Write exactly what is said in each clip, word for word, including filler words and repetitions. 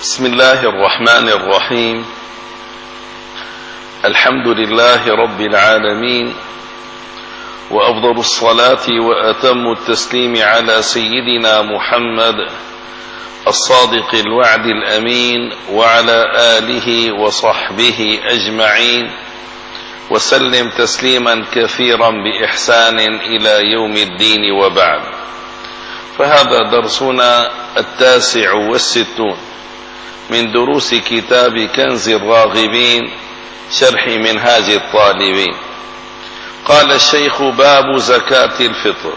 بسم الله الرحمن الرحيم. الحمد لله رب العالمين، وأفضل الصلاة وأتم التسليم على سيدنا محمد الصادق الوعد الأمين، وعلى آله وصحبه أجمعين، وسلم تسليما كثيرا بإحسان إلى يوم الدين، وبعد. فهذا درسنا التاسع والستون من دروس كتاب كنز الراغبين شرح منهاج الطالبين. قال الشيخ: باب زكاة الفطر.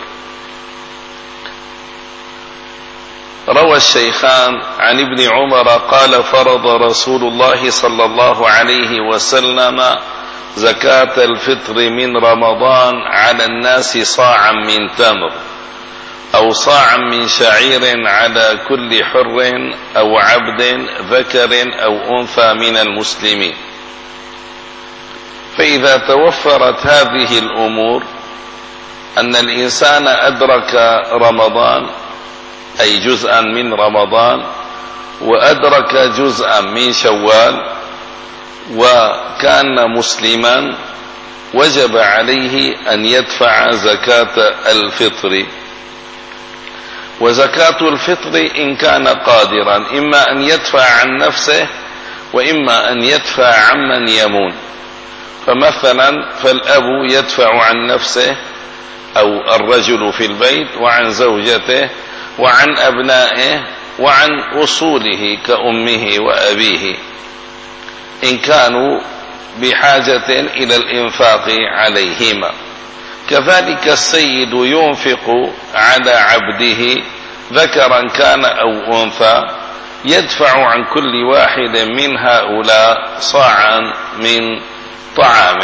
روى الشيخان عن ابن عمر قال: فرض رسول الله صلى الله عليه وسلم زكاة الفطر من رمضان على الناس صاعا من تمر أو صاعا من شعير على كل حر أو عبد ذكر أو أنثى من المسلمين. فإذا توفرت هذه الأمور، أن الإنسان أدرك رمضان أي جزءا من رمضان، وأدرك جزءا من شوال، وكان مسلما، وجب عليه أن يدفع زكاة الفطر. وزكاة الفطر إن كان قادرا إما أن يدفع عن نفسه، وإما أن يدفع عمن يمون. فمثلا فالأب يدفع عن نفسه أو الرجل في البيت، وعن زوجته، وعن أبنائه، وعن أصوله كأمه وأبيه إن كانوا بحاجة إلى الإنفاق عليهما. كذلك السيد ينفق على عبده ذكرا كان أو أنثى، يدفع عن كل واحد من هؤلاء صاعا من طعام.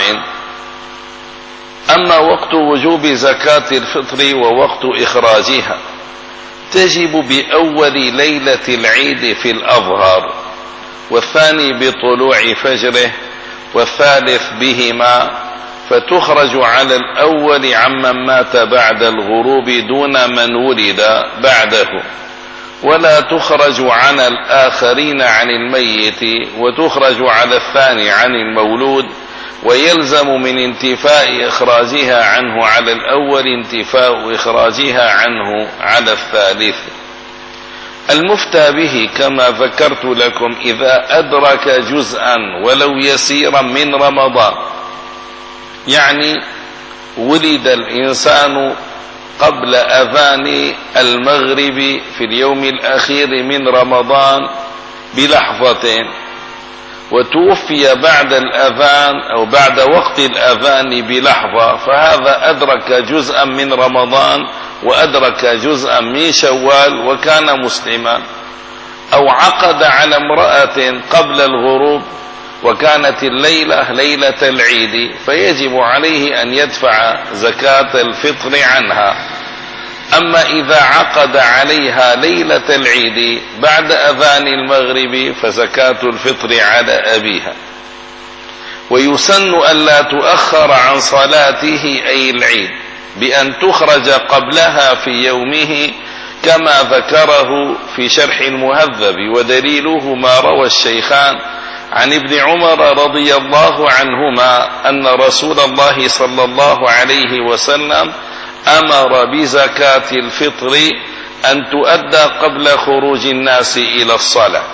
أما وقت وجوب زكاة الفطر ووقت إخراجها، تجب بأول ليلة العيد في الأظهر، والثاني بطلوع فجره، والثالث بهما، فتخرج على الأول عمن مات بعد الغروب دون من ولد بعده، ولا تخرج عن الآخرين عن الميت، وتخرج على الثاني عن المولود. ويلزم من انتفاء إخراجها عنه على الأول انتفاء إخراجها عنه على الثالث. المفتى به كما ذكرت لكم إذا أدرك جزءا ولو يسيرا من رمضان، يعني ولد الإنسان قبل أذان المغرب في اليوم الأخير من رمضان بلحظة، وتوفي بعد الأذان أو بعد وقت الأذان بلحظة، فهذا أدرك جزءا من رمضان وأدرك جزءا من شوال وكان مسلما. أو عقد على امرأة قبل الغروب وكانت الليلة ليلة العيد، فيجب عليه أن يدفع زكاة الفطر عنها. أما إذا عقد عليها ليلة العيد بعد أذان المغرب، فزكاة الفطر على أبيها. ويسن ألا تؤخر عن صلاته أي العيد بأن تخرج قبلها في يومه، كما ذكره في شرح المهذب. ودليله ما روى الشيخان عن ابن عمر رضي الله عنهما أن رسول الله صلى الله عليه وسلم أمر بزكاة الفطر أن تؤدى قبل خروج الناس إلى الصلاة.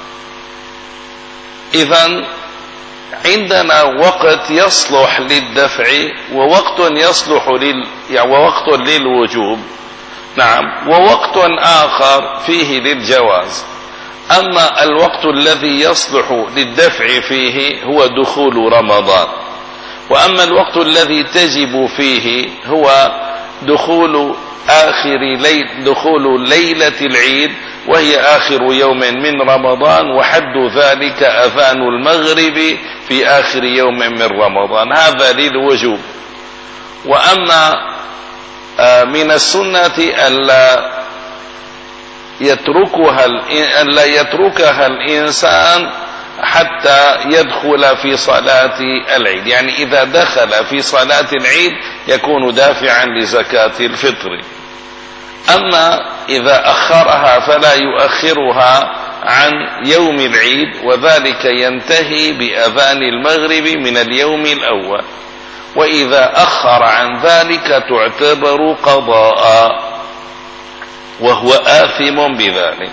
إذن عندنا وقت يصلح للدفع، ووقت يصلح لل... يعني ووقت للوجوب، نعم، ووقت آخر فيه للجواز. أما الوقت الذي يصلح للدفع فيه هو دخول رمضان، وأما الوقت الذي تجب فيه هو دخول آخر ليل دخول ليلة العيد، وهي آخر يوم من رمضان، وحد ذلك أذان المغرب في آخر يوم من رمضان، هذا للوجوب. وأما من السنة ألا يتركها ألا يتركها الإنسان حتى يدخل في صلاة العيد، يعني إذا دخل في صلاة العيد يكون دافعا لزكاة الفطر. أما إذا أخرها فلا يؤخرها عن يوم العيد، وذلك ينتهي بأذان المغرب من اليوم الأول، وإذا أخر عن ذلك تعتبر قضاء، وهو آثم بذلك.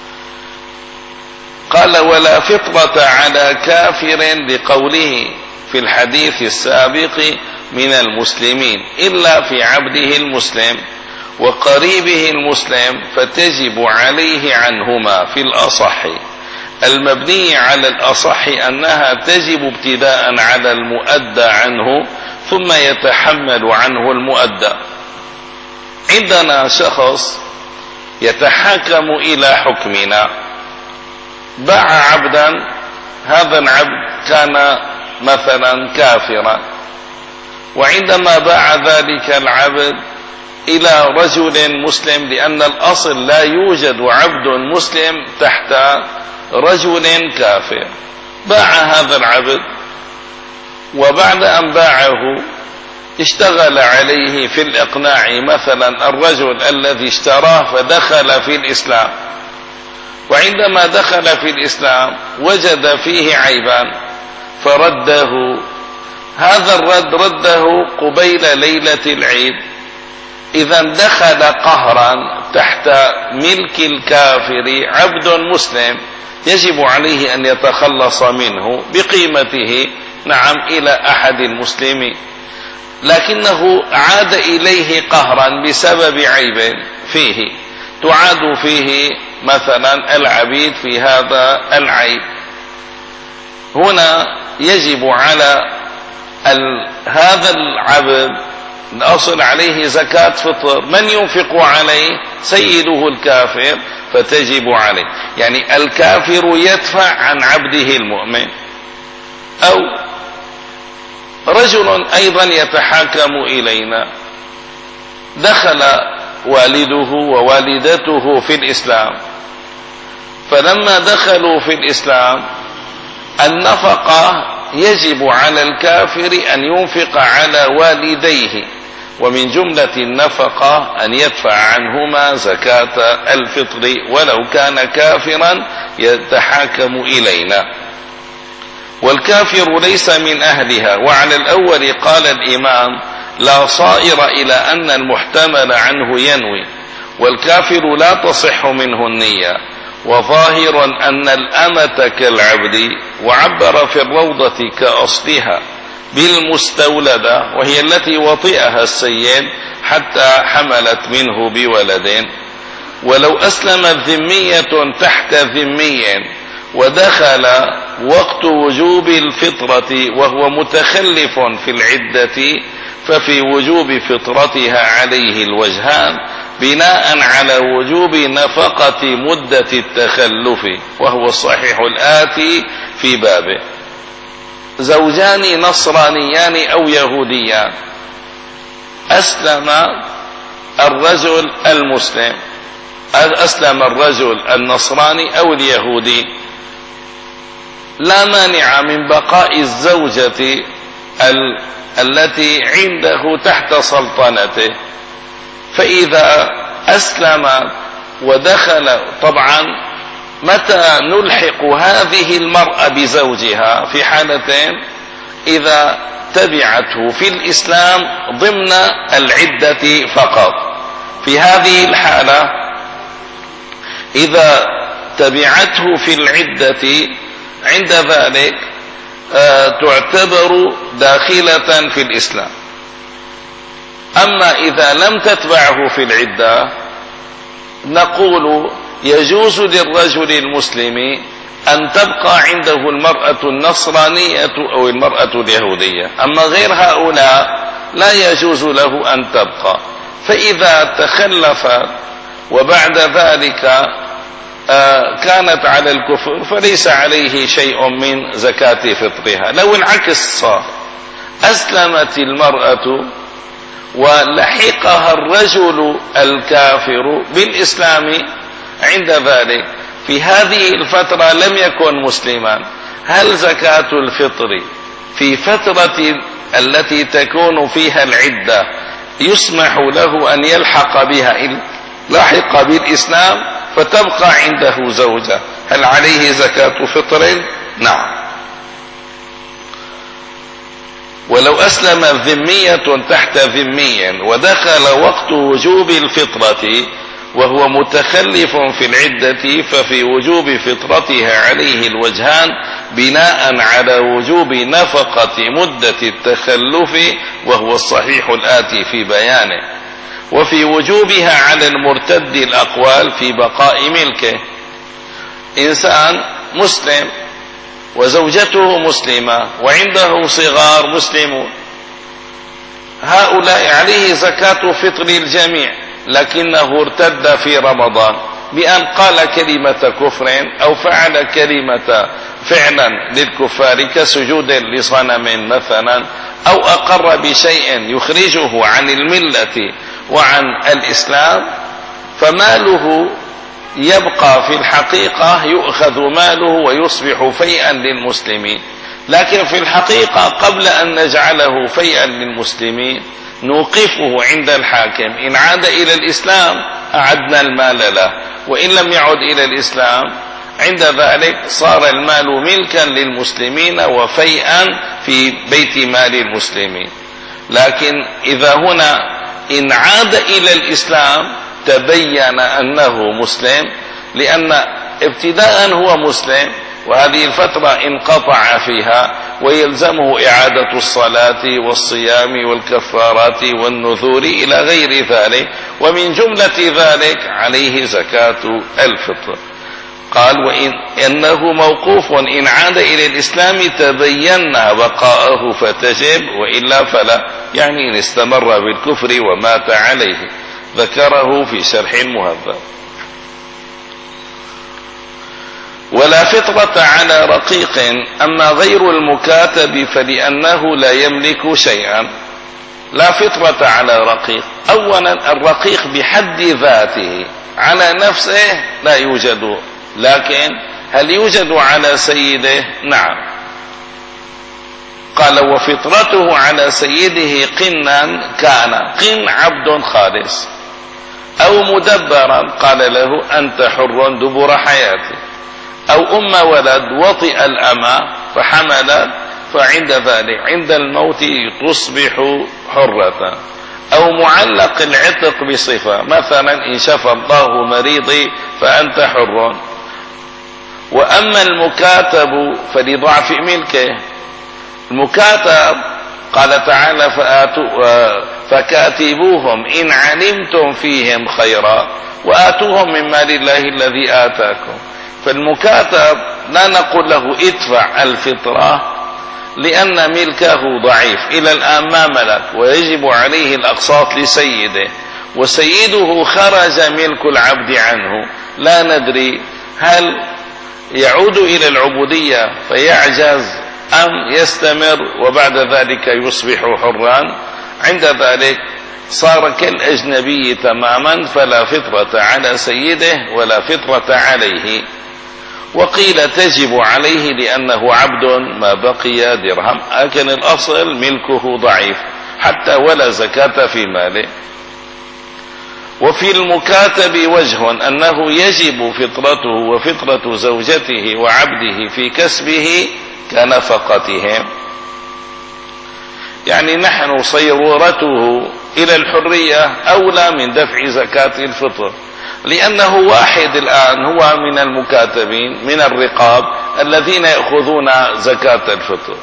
قال: ولا فطرة على كافر لقوله في الحديث السابق من المسلمين إلا في عبده المسلم وقريبه المسلم، فتجب عليه عنهما في الأصح. المبني على الأصح أنها تجب ابتداء على المؤدى عنه ثم يتحمل عنه المؤدى. عندنا شخص يتحاكم إلى حكمنا، باع عبدا، هذا العبد كان مثلا كافرا، وعندما باع ذلك العبد إلى رجل مسلم، لأن الأصل لا يوجد عبد مسلم تحت رجل كافر، باع هذا العبد، وبعد أن باعه اشتغل عليه في الإقناع مثلا الرجل الذي اشتراه فدخل في الإسلام، وعندما دخل في الإسلام وجد فيه عيبا فرده. هذا الرد رده قبيل ليلة العيد، إذا دخل قهرا تحت ملك الكافر عبد مسلم، يجب عليه أن يتخلص منه بقيمته، نعم، إلى أحد المسلمين، لكنه عاد إليه قهرا بسبب عيب فيه، تعاد فيه مثلا العبيد في هذا العيب. هنا يجب على هذا العبد الأصل عليه زكاة فطر، من ينفق عليه؟ سيده الكافر، فتجب عليه. يعني الكافر يدفع عن عبده المؤمن. أو رجل أيضا يتحاكم إلينا، دخل والده ووالدته في الإسلام، فلما دخلوا في الإسلام النفقة يجب على الكافر أن ينفق على والديه، ومن جملة النفقة أن يدفع عنهما زكاة الفطر ولو كان كافرا يتحاكم إلينا. والكافر ليس من أهلها. وعلى الأول قال الإمام: لا صائر إلى أن المحتمل عنه ينوي، والكافر لا تصح منه النية. وظاهر أن الأمة كالعبد، وعبر في الروضة كأصلها بالمستولدة، وهي التي وطئها السيد حتى حملت منه بولد. ولو أسلمت ذمية تحت ذمي ودخل وقت وجوب الفطرة وهو متخلف في العدة، ففي وجوب فطرتها عليه الوجهان بناء على وجوب نفقة مدة التخلف، وهو الصحيح الآتي في بابه: زوجان نصرانيان أو يهوديان، أسلم الرجل المسلم، أسلم الرجل النصراني أو اليهودي، لا مانع من بقاء الزوجة ال... التي عنده تحت سلطنته. فإذا أسلم ودخل، طبعا متى نلحق هذه المرأة بزوجها؟ في حالتين: إذا تبعته في الإسلام ضمن العدة فقط. في هذه الحالة إذا تبعته في العدة عند ذلك آه تعتبر داخلة في الإسلام. أما إذا لم تتبعه في العدة نقول يجوز للرجل المسلم أن تبقى عنده المرأة النصرانية أو المرأة اليهودية، أما غير هؤلاء لا يجوز له أن تبقى. فإذا تخلفت وبعد ذلك كانت على الكفر فليس عليه شيء من زكاة فطرها. لو العكس صار، أسلمت المرأة ولحقها الرجل الكافر بالإسلام، عند ذلك في هذه الفترة لم يكن مسلما، هل زكاة الفطر في فترة التي تكون فيها العدة يسمح له أن يلحق بها إن لحق بالإسلام، فتبقى عنده زوجة، هل عليه زكاة فطر؟ نعم. ولو أسلم ذمية تحت ذمي ودخل وقت وجوب الفطرة وهو متخلف في العدة، ففي وجوب فطرتها عليه الوجهان بناء على وجوب نفقة مدة التخلف، وهو الصحيح الآتي في بيانه. وفي وجوبها على المرتد الأقوال في بقاء ملكه. إنسان مسلم وزوجته مسلمة وعنده صغار مسلمون، هؤلاء عليه زكاة فطر الجميع، لكنه ارتد في رمضان بأن قال كلمة كفر أو فعل كلمة فعلا للكفار كسجود لصنم مثلا، أو أقر بشيء يخرجه عن الملة وعن الإسلام، فماله يبقى في الحقيقة، يؤخذ ماله ويصبح فيئا للمسلمين. لكن في الحقيقة قبل أن نجعله فيئا للمسلمين نوقفه عند الحاكم، إن عاد إلى الإسلام أعدنا المال له، وإن لم يعد إلى الإسلام عند ذلك صار المال ملكا للمسلمين وفيئا في بيت مال المسلمين. لكن إذا هنا إن عاد إلى الإسلام تبين أنه مسلم، لأن ابتداء هو مسلم وهذه الفترة انقطع فيها، ويلزمه إعادة الصلاة والصيام والكفارات والنذور إلى غير ذلك، ومن جملة ذلك عليه زكاة الفطر. قال وإن إنه موقوف، إن عاد إلى الإسلام تبين بقاءه فتجب، وإلا فلا، يعني إن استمر بالكفر ومات عليه. ذكره في شرح المهذب. ولا فطرة على رقيق، أما غير المكاتب فلأنه لا يملك شيئا. لا فطرة على رقيق، أولا الرقيق بحد ذاته على نفسه لا يوجد، لكن هل يوجد على سيده؟ نعم. قال وفطرته على سيده قنا كان، قن عبد خالص، أو مدبرا قال له أنت حر دبر حياتي، أو أم ولد وطئ الأمى فحملت، فعند ذلك عند الموت تصبح حرة. أو معلق العتق بصفة، مثلا إن شفى الله مريضي فأنت حر. وأما المكاتب فلضعف ملكه. المكاتب قال تعالى فآتوا فكاتبوهم إن علمتم فيهم خيرا وآتوهم من مال الله الذي آتاكم. فالمكاتب لا نقول له ادفع الفطرة لأن ملكه ضعيف، إلى الآن ما ملك، ويجب عليه الأقساط لسيده، وسيده خرج ملك العبد عنه، لا ندري هل يعود إلى العبودية فيعجز أم يستمر وبعد ذلك يصبح حرا. عند ذلك صار كالأجنبي تماما، فلا فطرة على سيده ولا فطرة عليه. وقيل تجب عليه لأنه عبد ما بقي درهم، لكن الأصل ملكه ضعيف حتى ولا زكاة في ماله. وفي المكاتب وجه أنه يجب فطرته وفطرة زوجته وعبده في كسبه كنفقتهم، يعني نحن صيرورته إلى الحرية أولى من دفع زكاة الفطر، لأنه واحد الآن هو من المكاتبين من الرقاب الذين يأخذون زكاة الفطر.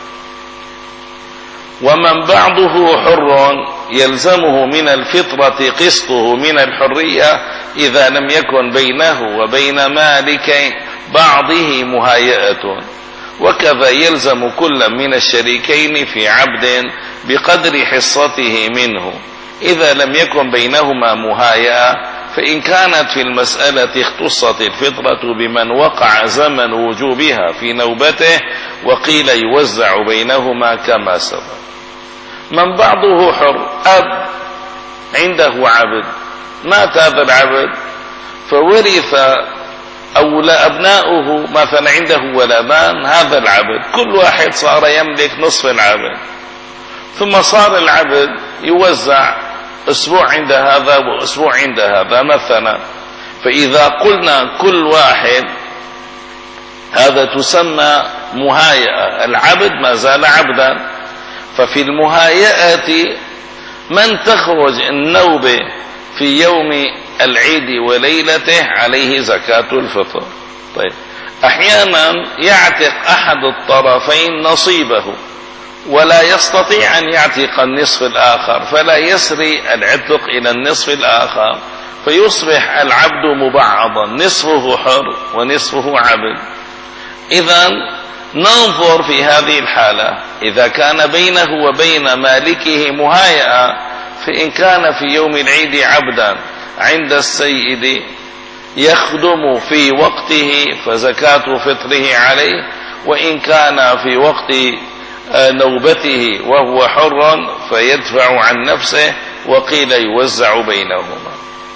ومن بعضه حر يلزمه من الفطرة قسطه من الحرية إذا لم يكن بينه وبين مالك بعضه مهايئة، وكذا يلزم كل من الشريكين في عبد بقدر حصته منه إذا لم يكن بينهما مهايئة. فإن كانت في المسألة اختصت الفطرة بمن وقع زمن وجوبها في نوبته، وقيل يوزع بينهما كما سبق. من بعضه حر، أب عنده عبد، مات هذا العبد فورث أولى أبناؤه، مثلا عنده ولدان، هذا العبد كل واحد صار يملك نصف العبد، ثم صار العبد يوزع أسبوع عند هذا وأسبوع عند هذا. مثلا فإذا قلنا كل واحد، هذا تسمى مهايئة، العبد ما زال عبدا. ففي المهايئة من تخرج النوبة في يوم العيد وليلته عليه زكاة الفطر. طيب، أحيانا يعتق أحد الطرفين نصيبه ولا يستطيع أن يعتق النصف الآخر، فلا يسري العتق إلى النصف الآخر، فيصبح العبد مبعضا، نصفه حر ونصفه عبد. إذن ننظر في هذه الحالة، إذا كان بينه وبين مالكه مهايئة، فإن كان في يوم العيد عبدا عند السيد يخدم في وقته فزكاة فطره عليه، وإن كان في وقت نوبته وهو حر فيدفع عن نفسه، وقيل يوزع بينهما.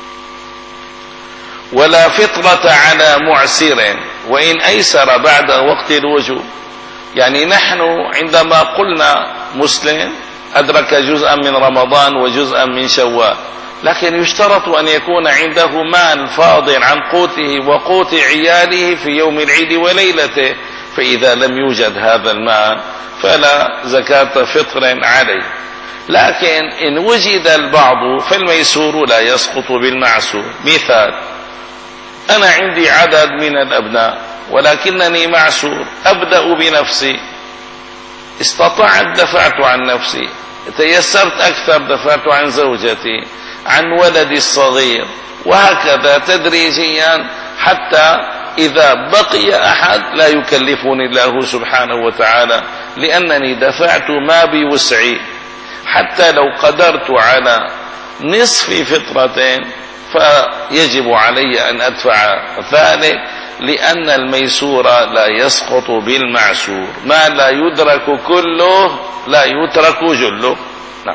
ولا فطرة على معسر وإن أيسر بعد وقت الوجوب. يعني نحن عندما قلنا مسلم أدرك جزءا من رمضان وجزءا من شوال، لكن يشترط أن يكون عنده مال فاضل عن قوته وقوت عياله في يوم العيد وليلته، فإذا لم يوجد هذا المال فلا زكاة فطر عليه. لكن إن وجد البعض فالميسور لا يسقط بالمعسور. مثال، أنا عندي عدد من الأبناء ولكنني معسور، أبدأ بنفسي، استطعت دفعت عن نفسي، تيسرت أكثر دفعت عن زوجتي، عن ولدي الصغير، وهكذا تدريجيا حتى إذا بقي أحد لا يكلفني الله سبحانه وتعالى، لأنني دفعت ما بوسعي. حتى لو قدرت على نصف فطرتين فيجب علي أن أدفع ذلك، لأن الميسور لا يسقط بالمعسور، ما لا يدرك كله لا يترك جله. نعم.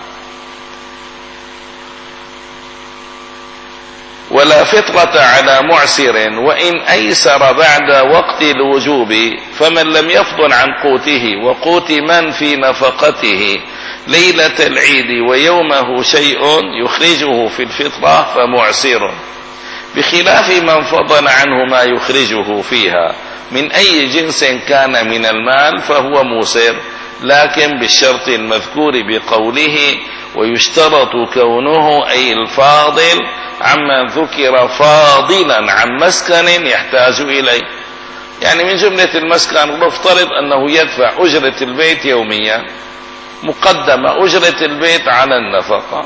ولا فطرة على معسر وإن أيسر بعد وقت الوجوب، فمن لم يفضل عن قوته وقوت من في نفقته ليلة العيد ويومه شيء يخرجه في الفطرة فمعسر، بخلاف من فضل عنه ما يخرجه فيها من أي جنس كان من المال فهو موسر، لكن بالشرط المذكور بقوله ويشترط كونه أي الفاضل عما ذكر فاضلا عن مسكن يحتاج إليه. يعني من جملة المسكن نفترض أنه يدفع أجرة البيت يوميا، مقدمة أجرة البيت على النفقة،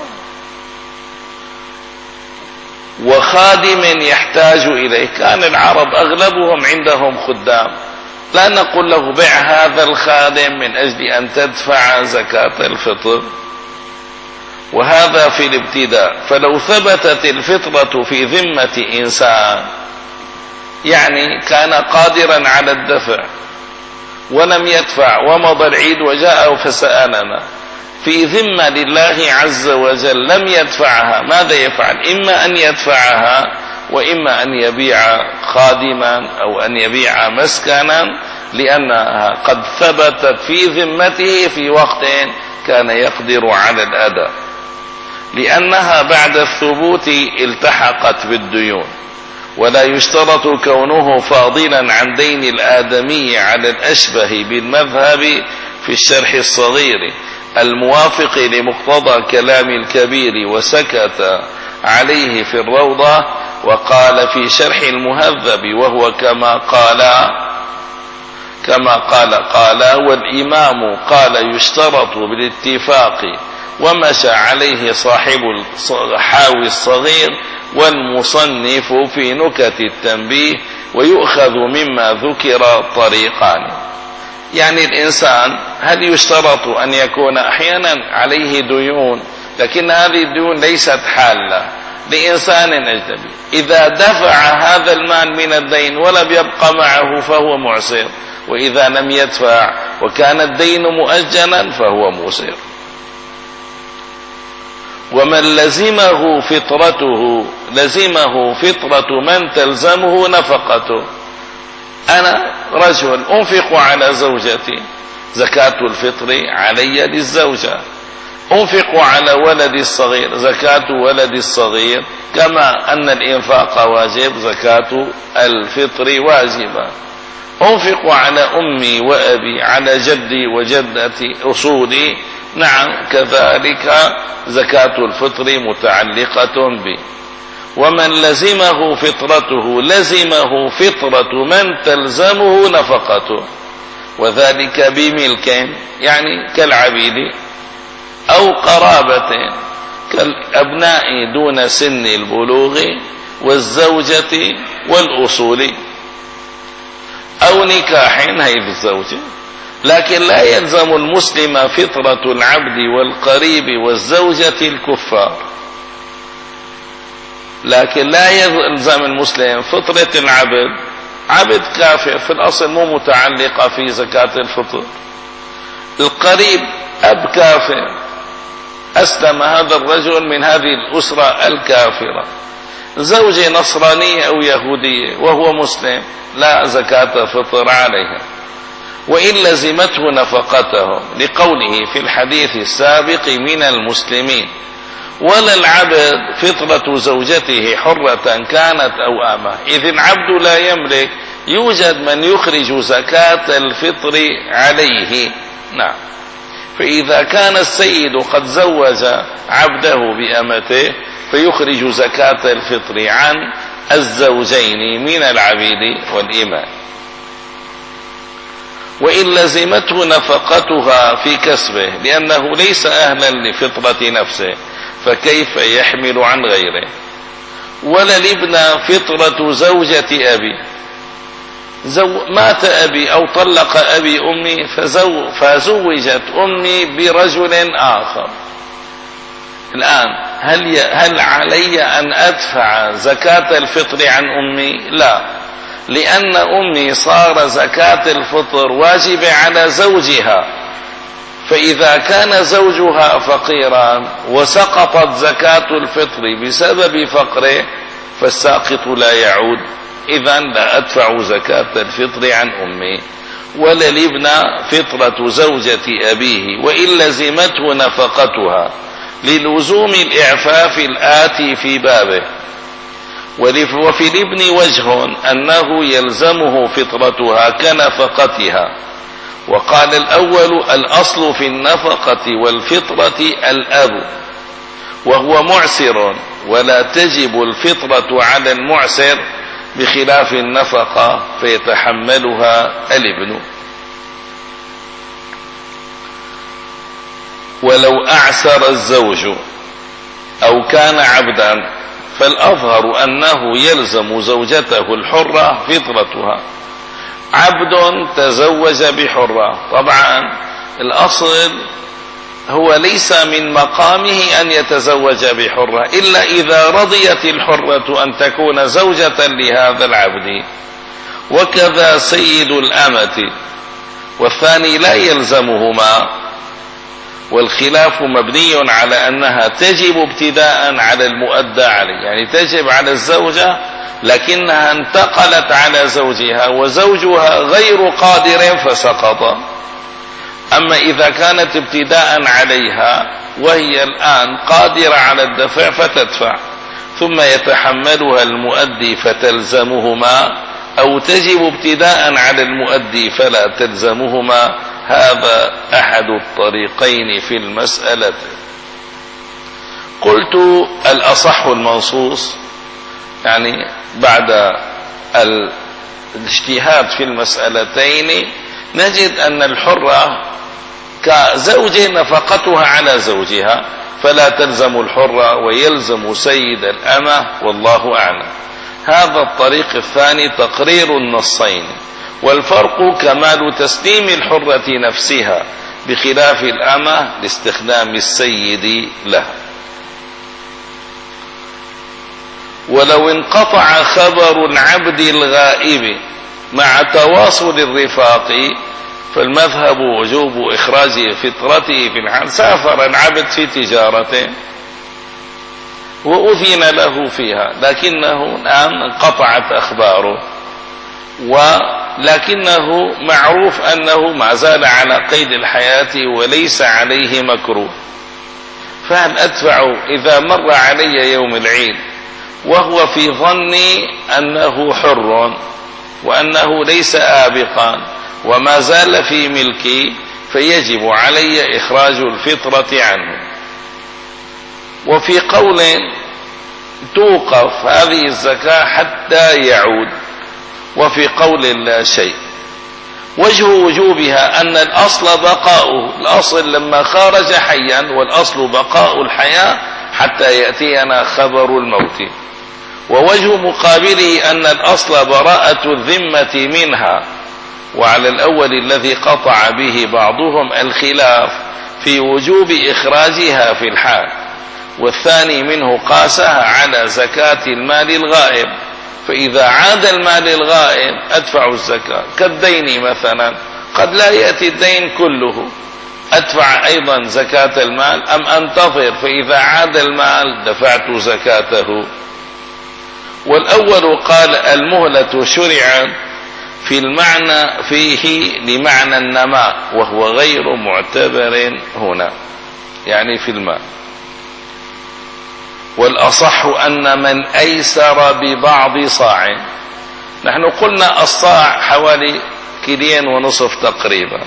وخادم يحتاج إليه. كان العرب أغلبهم عندهم خدام، لا نقول له بيع هذا الخادم من أجل أن تدفع زكاة الفطر، وهذا في الابتداء. فلو ثبتت الفطرة في ذمة إنسان، يعني كان قادرا على الدفع ولم يدفع ومضى العيد وجاء فسألنا، في ذمة لله عز وجل لم يدفعها، ماذا يفعل؟ إما أن يدفعها وإما أن يبيع خادما أو أن يبيع مسكنا، لأنها قد ثبتت في ذمته في وقت كان يقدر على الأداء، لأنها بعد الثبوت التحقت بالديون. ولا يشترط كونه فاضلا عن دين الآدمي على الأشبه بالمذهب في الشرح الصغير الموافق لمقتضى كلام الكبير وسكت عليه في الروضة، وقال في شرح المهذب وهو كما قال كما قال قال والإمام قال يشترط بالاتفاق، ومشى عليه صاحب الحاوي الصغير والمصنف في نكت التنبيه، ويؤخذ مما ذكر طريقان. يعني الإنسان هل يشترط أن يكون أحيانا عليه ديون، لكن هذه الديون ليست حالة لإنسان أجنبي، إذا دفع هذا المال من الدين ولم يبقى معه فهو معسر، وإذا لم يدفع وكان الدين مؤجلا فهو موسر. ومن لزمه فطرته لزمه فطرة من تلزمه نفقته. أنا رجل أنفق على زوجتي، زكاة الفطر علي للزوجة، أنفق على ولدي الصغير، زكاة ولدي الصغير، كما أن الإنفاق واجب زكاة الفطر واجبة. أنفق على أمي وأبي، على جدي وجدتي أصولي، نعم كذلك زكاة الفطر متعلقة به. ومن لزمه فطرته لزمه فطرة من تلزمه نفقته، وذلك بملك يعني كالعبيد أو قرابة كالأبناء دون سن البلوغ والزوجة والأصول، أو نكاح هي في الزوجة. لكن لا يلزم المسلم فطرة العبد والقريب والزوجة الكفار، لكن لا يلزم المسلم فطرة العبد، عبد كافر في الأصل مو متعلقة في زكاة الفطر. القريب أب كافر، أسلم هذا الرجل من هذه الأسرة الكافرة، زوجة نصرانية أو يهودية وهو مسلم، لا زكاة فطر عليها، وإن لزمته نفقته، لقوله في الحديث السابق من المسلمين. ولا العبد فطرة زوجته حرة كانت أو أمة، إذ العبد لا يملك، يوجد من يخرج زكاة الفطر عليه. نعم، فإذا كان السيد قد زوج عبده بأمته فيخرج زكاة الفطر عن الزوجين من العبيد والإماء. وإن لزمته نفقتها في كسبه لأنه ليس أهلا لفطرة نفسه، فكيف يحمل عن غيره؟ ولا الابن فطرة زوجة أبي، زو مات أبي أو طلق أبي أمي فزو فزوجت أمي برجل آخر. الآن هل هل علي أن أدفع زكاة الفطر عن أمي؟ لا، لأن أمي صار زكاة الفطر واجبة على زوجها، فإذا كان زوجها فقيرا وسقطت زكاة الفطر بسبب فقره فالساقط لا يعود، إذن لا أدفع زكاة الفطر عن أمي. ولا الابن فطرة زوجة أبيه وإن لزمته نفقتها للزوم الإعفاف الآتي في بابه. وفي الابن وجه أنه يلزمه فطرتها كنفقتها. وقال الأول الأصل في النفقة والفطرة الأب، وهو معسر ولا تجب الفطرة على المعسر بخلاف النفقة فيتحملها الابن. ولو أعسر الزوج أو كان عبدا فالأظهر أنه يلزم زوجته الحرة فطرتها. عبد تزوج بحرة، طبعا الأصل هو ليس من مقامه أن يتزوج بحرة إلا إذا رضيت الحرة أن تكون زوجة لهذا العبد، وكذا سيد الأمة، والثاني لا يلزمهما، والخلاف مبني على أنها تجب ابتداء على المؤدى عليه، يعني تجب على الزوجة لكنها انتقلت على زوجها وزوجها غير قادر فسقط. أما إذا كانت ابتداء عليها وهي الآن قادرة على الدفع فتدفع، ثم يتحملها المؤدي فتلزمهما، أو تجب ابتداء على المؤدي فلا تلزمهما. هذا أحد الطريقين في المسألة. قلت الأصح المنصوص، يعني بعد الاجتهاد في المسألتين نجد أن الحرة كزوج نفقتها على زوجها، فلا تلزم الحرة ويلزم سيد الأمة، والله أعلم. هذا الطريق الثاني تقرير النصين، والفرق كمال تسليم الحرة نفسها بخلاف الأمة لاستخدام السيد لها. ولو انقطع خبر العبد الغائب مع تواصل الرفاق فالمذهب وجوب إخراج فطرته في الحال. سافر العبد في تجارته وأذن له فيها، لكنه الآن انقطعت أخباره، ولكنه معروف أنه ما زال على قيد الحياة وليس عليه مكروه، فهل أدفع إذا مر علي يوم العيد وهو في ظني أنه حر وأنه ليس آبقا وما زال في ملكي، فيجب علي إخراج الفطرة عنه. وفي قول توقف هذه الزكاة حتى يعود، وفي قول لا شيء. وجه وجوبها أن الأصل بقاؤه، الأصل لما خرج حيا، والأصل بقاء الحياة حتى يأتينا خبر الموت. ووجه مقابله أن الأصل براءة الذمة منها، وعلى الأول الذي قطع به بعضهم الخلاف في وجوب إخراجها في الحال، والثاني منه قاسها على زكاة المال الغائب. فإذا عاد المال الغائب أدفع الزكاة، كالدين مثلا قد لا يأتي الدين كله، أدفع أيضا زكاة المال أم أنتظر فإذا عاد المال دفعت زكاته؟ والأول قال المهلة شرعت في المعنى فيه لمعنى النماء، وهو غير معتبر هنا، يعني في المال. والأصح أن من أيسر ببعض صاع، نحن قلنا الصاع حوالي كيلين ونصف تقريبا،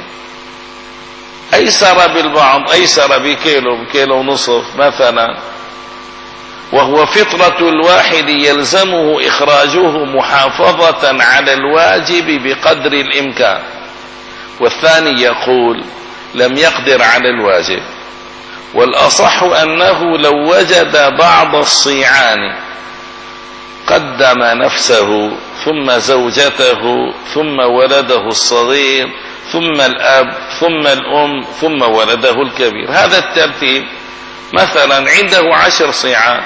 أيسر بالبعض، أيسر بكيلو بكيلو ونصف مثلا، وهو فطرة الواحد يلزمه إخراجه محافظة على الواجب بقدر الإمكان، والثاني يقول لم يقدر على الواجب. والأصح أنه لو وجد بعض الصيعان قدم نفسه ثم زوجته ثم ولده الصغير ثم الأب ثم الأم ثم ولده الكبير، هذا الترتيب. مثلا عنده عشر صيعان،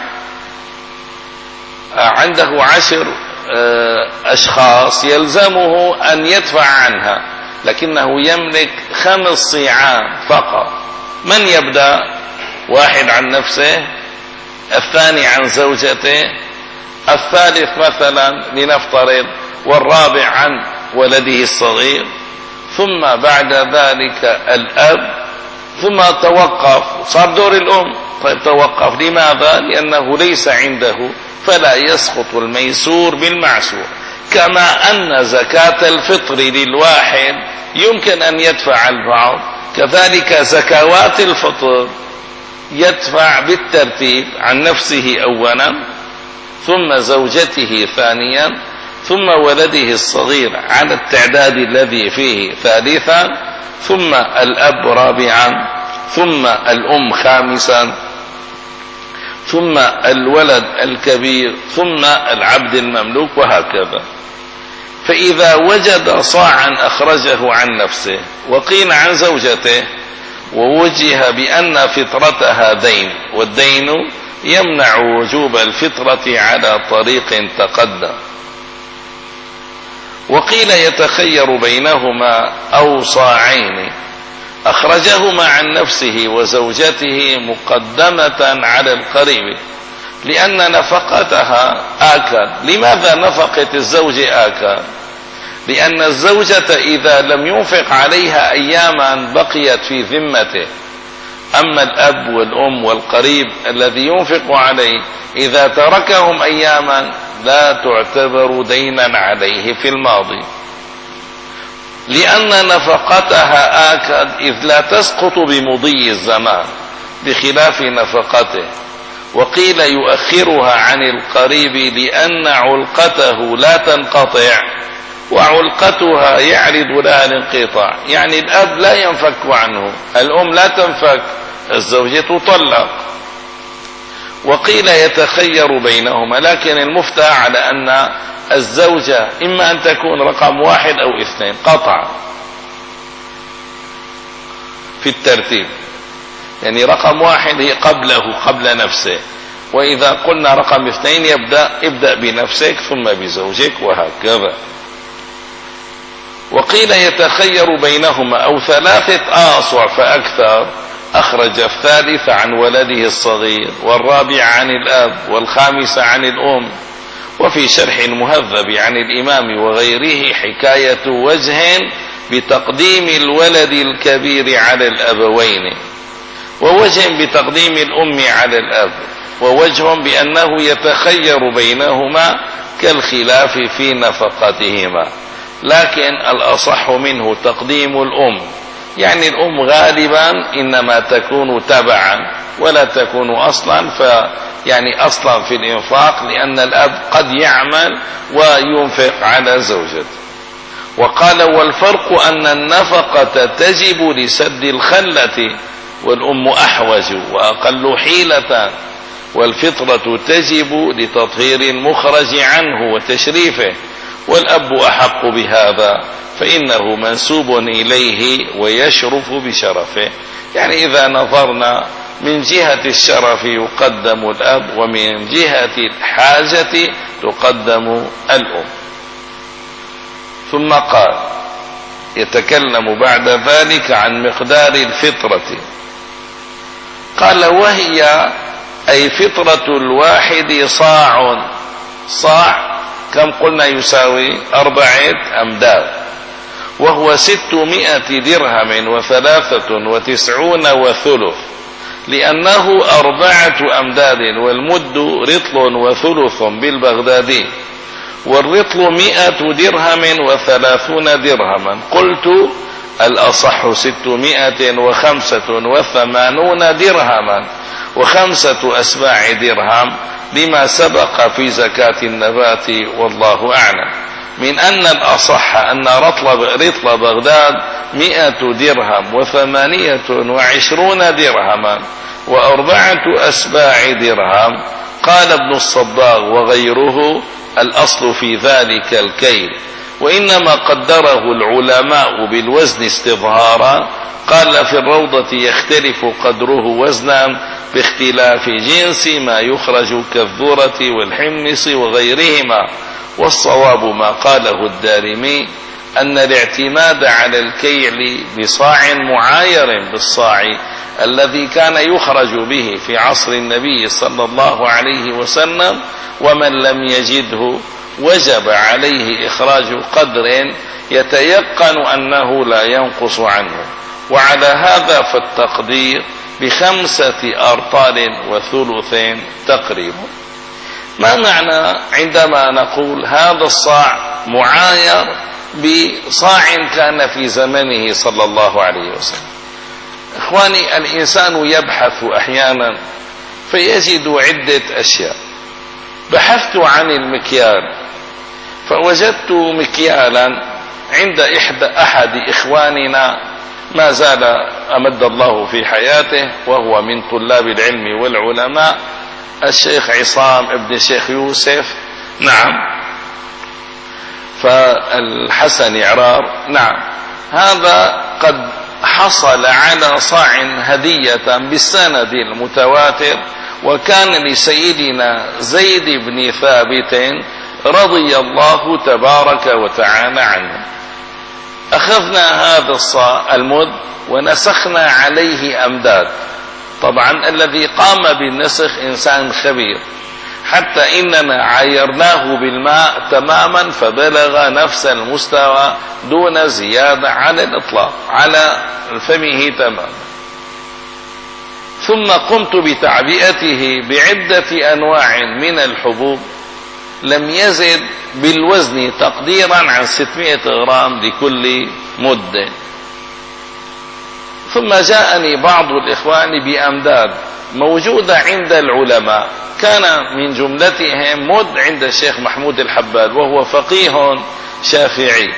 عنده عشر أشخاص يلزمه أن يدفع عنها، لكنه يملك خمس صيعان فقط. من يبدأ؟ واحد عن نفسه، الثاني عن زوجته، الثالث مثلا لنفترض، والرابع عن ولده الصغير، ثم بعد ذلك الأب، ثم توقف، صار دور الأم. طيب توقف لماذا؟ لأنه ليس عنده، فلا يسقط الميسور بالمعسور. كما أن زكاة الفطر للواحد يمكن أن يدفع البعض، كذلك زكوات الفطر يدفع بالترتيب عن نفسه أولا، ثم زوجته ثانيا، ثم ولده الصغير على التعداد الذي فيه ثالثا، ثم الأب رابعا، ثم الأم خامسا، ثم الولد الكبير، ثم العبد المملوك، وهكذا. فإذا وجد صاعا أخرجه عن نفسه وقيل عن زوجته، ووجه بأن فطرتها دين، والدين يمنع وجوب الفطرة على طريق تقدم. وقيل يتخير بينهما أو صاعين أخرجهما عن نفسه وزوجته مقدمة على القريب، لأن نفقتها آكل. لماذا نفقة الزوج آكل؟ لأن الزوجة إذا لم ينفق عليها أياما بقيت في ذمته، أما الأب والأم والقريب الذي ينفق عليه إذا تركهم أياما لا تعتبر دينا عليه في الماضي، لأن نفقتها آكد إذ لا تسقط بمضي الزمان بخلاف نفقته. وقيل يؤخرها عن القريب لأن علقته لا تنقطع، وعلقتها يعرض لها الانقطاع، يعني الأب لا ينفك عنه، الأم لا تنفك، الزوجة تطلق. وقيل يتخير بينهما، لكن المفتى على أن الزوجة إما أن تكون رقم واحد أو اثنين قطعا في الترتيب، يعني رقم واحد هي قبله قبل نفسه، وإذا قلنا رقم اثنين يبدأ ابدأ بنفسك ثم بزوجك، وهكذا. وقيل يتخير بينهما أو ثلاثة آصع فأكثر، أخرج الثالث عن ولده الصغير، والرابع عن الأب، والخامس عن الأم. وفي شرح المهذب عن الإمام وغيره حكاية وجه بتقديم الولد الكبير على الأبوين، ووجه بتقديم الأم على الأب، ووجه بأنه يتخير بينهما كالخلاف في نفقتهما، لكن الأصح منه تقديم الأم، يعني الأم غالبا إنما تكون تبعا ولا تكون أصلا، فيعني أصلا في الإنفاق، لأن الأب قد يعمل وينفق على زوجته. وقال والفرق أن النفقة تجب لسد الخلة والأم أحوج وأقل حيلة، والفطرة تجب لتطهير المخرج عنه وتشريفه، والأب أحق بهذا فإنه منسوب إليه ويشرف بشرفه. يعني إذا نظرنا من جهة الشرف يقدم الأب، ومن جهة الحاجة تقدم الأم. ثم قال يتكلم بعد ذلك عن مقدار الفطرة، قال وهي أي فطرة الواحد صاع. صاع كم قلنا يساوي؟ أربعة أمداد، وهو ستمائة درهم وثلاثة وتسعون وثلث، لأنه أربعة أمداد، والمد رطل وثلث بالبغدادي، والرطل مئة درهم وثلاثون درهما. قلت الأصح ستمائة وخمسة وثمانون درهما وخمسة أسباع درهم، لما سبق في زكاة النبات، والله أعلم، من أن الأصح أن رطل رطل بغداد مئة درهم وثمانية وعشرون درهما وأربعة أسباع درهم. قال ابن الصباغ وغيره الأصل في ذلك الكيل، وإنما قدره العلماء بالوزن استظهارا. قال في الروضة يختلف قدره وزنا باختلاف جنس ما يخرج كالذرة والحمص وغيرهما، والصواب ما قاله الدارمي أن الاعتماد على الكيل بصاع معاير بالصاع الذي كان يخرج به في عصر النبي صلى الله عليه وسلم، ومن لم يجده وجب عليه إخراج قدر يتيقن أنه لا ينقص عنه، وعلى هذا فالتقدير بخمسة أرطال وثلثين تقريبا. ما معنى عندما نقول هذا الصاع معاير بصاع كان في زمنه صلى الله عليه وسلم؟ إخواني، الإنسان يبحث أحيانا فيجد عدة أشياء. بحثت عن المكيال فوجدت مكيالا عند إحدى أحد إخواننا ما زال أمد الله في حياته، وهو من طلاب العلم والعلماء، الشيخ عصام ابن الشيخ يوسف، نعم، فالحسن عرار، نعم، هذا قد حصل على صاع هدية بالسند المتواتر، وكان لسيدنا زيد بن ثابت رضي الله تبارك وتعالى عنه. أخذنا هذا الصاع المد ونسخنا عليه أمداد. طبعا الذي قام بالنسخ إنسان خبير، حتى إننا عايرناه بالماء تماما فبلغ نفس المستوى دون زيادة على الإطلاق على فمه تماما. ثم قمت بتعبئته بعدة أنواع من الحبوب لم يزد بالوزن تقديرا عن ستمائة غرام لكل مد. ثم جاءني بعض الإخوان بأمداد موجودة عند العلماء، كان من جملتهم مد عند الشيخ محمود الحبال وهو فقيه شافعي،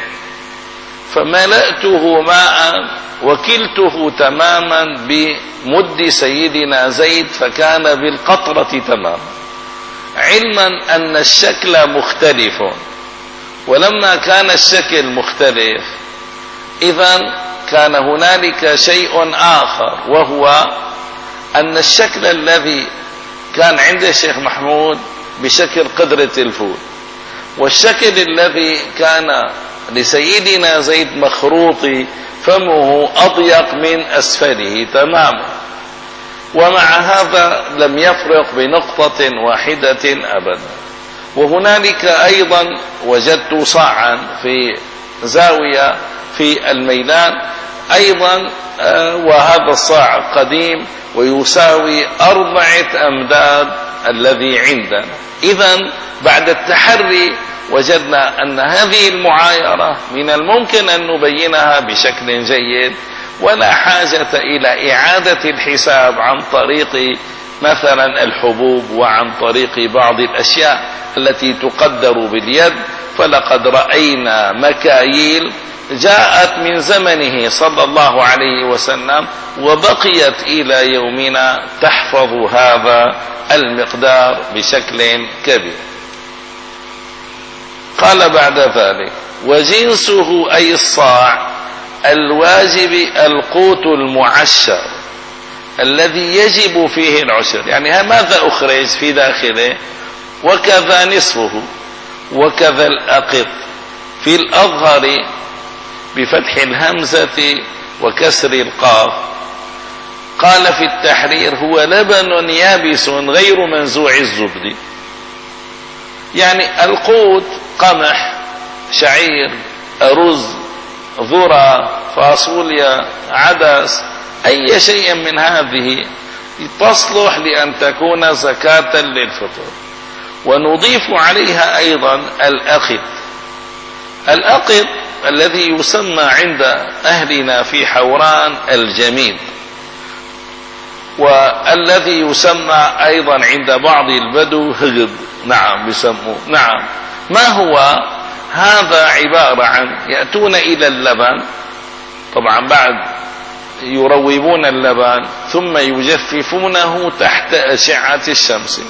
فملأته ماء وكلته تماما بمد سيدنا زيد، فكان بالقطرة تماما، علما أن الشكل مختلف. ولما كان الشكل مختلف إذن كان هنالك شيء آخر، وهو أن الشكل الذي كان عند الشيخ محمود بشكل قدرة الفول، والشكل الذي كان لسيدنا زيد مخروطي فمه أضيق من أسفله تماما، ومع هذا لم يفرق بنقطة واحدة أبدا. وهنالك أيضا وجدت صاعا في زاوية في الميدان أيضا وهذا الصاع قديم ويساوي أربعة أمداد الذي عندنا. إذن بعد التحري وجدنا أن هذه المعايرة من الممكن أن نبينها بشكل جيد، ولا حاجة إلى إعادة الحساب عن طريق مثلا الحبوب وعن طريق بعض الأشياء التي تقدر باليد. فلقد رأينا مكاييل جاءت من زمنه صلى الله عليه وسلم وبقيت إلى يومنا تحفظ هذا المقدار بشكل كبير. قال بعد ذلك: وجنسه أي الصاع الواجب القوت المعشر الذي يجب فيه العشر، يعني ماذا أخرج في داخله، وكذا نصفه وكذا الأقط. في الأظهر بفتح الهمزة وكسر القاف. قال في التحرير: هو لبن يابس غير منزوع الزبد. يعني القوت قمح، شعير، رز، ذرة، فاصوليا، عدس، أي شيء من هذه تصلح لأن تكون زكاة للفطر. ونضيف عليها أيضا الأقط. الأقط الذي يسمى عند أهلنا في حوران الجميد، والذي يسمى أيضا عند بعض البدو هجد. نعم بيسموه. نعم. ما هو هذا؟ عبارة عن يأتون إلى اللبن، طبعا بعد يروبون اللبن ثم يجففونه تحت أشعة الشمس،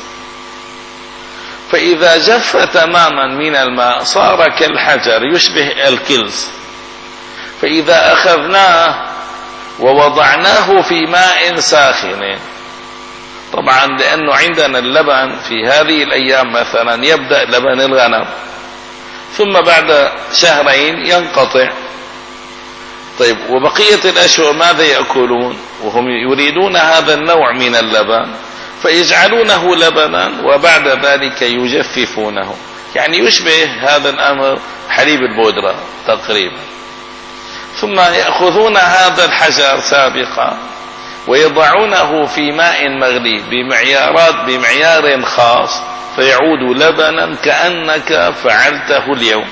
فإذا جف تماما من الماء صار كالحجر يشبه الكلس. فإذا أخذناه ووضعناه في ماء ساخن، طبعا لأنه عندنا اللبن في هذه الأيام مثلا يبدأ لبن الغنم ثم بعد شهرين ينقطع. طيب وبقية الأشهر ماذا يأكلون؟ وهم يريدون هذا النوع من اللبن، فيجعلونه لبنا وبعد ذلك يجففونه، يعني يشبه هذا الأمر حليب البودرة تقريبا. ثم يأخذون هذا الحجر سابقا ويضعونه في ماء مغلي بمعيارات بمعيار خاص، فيعود لبنا كأنك فعلته اليوم.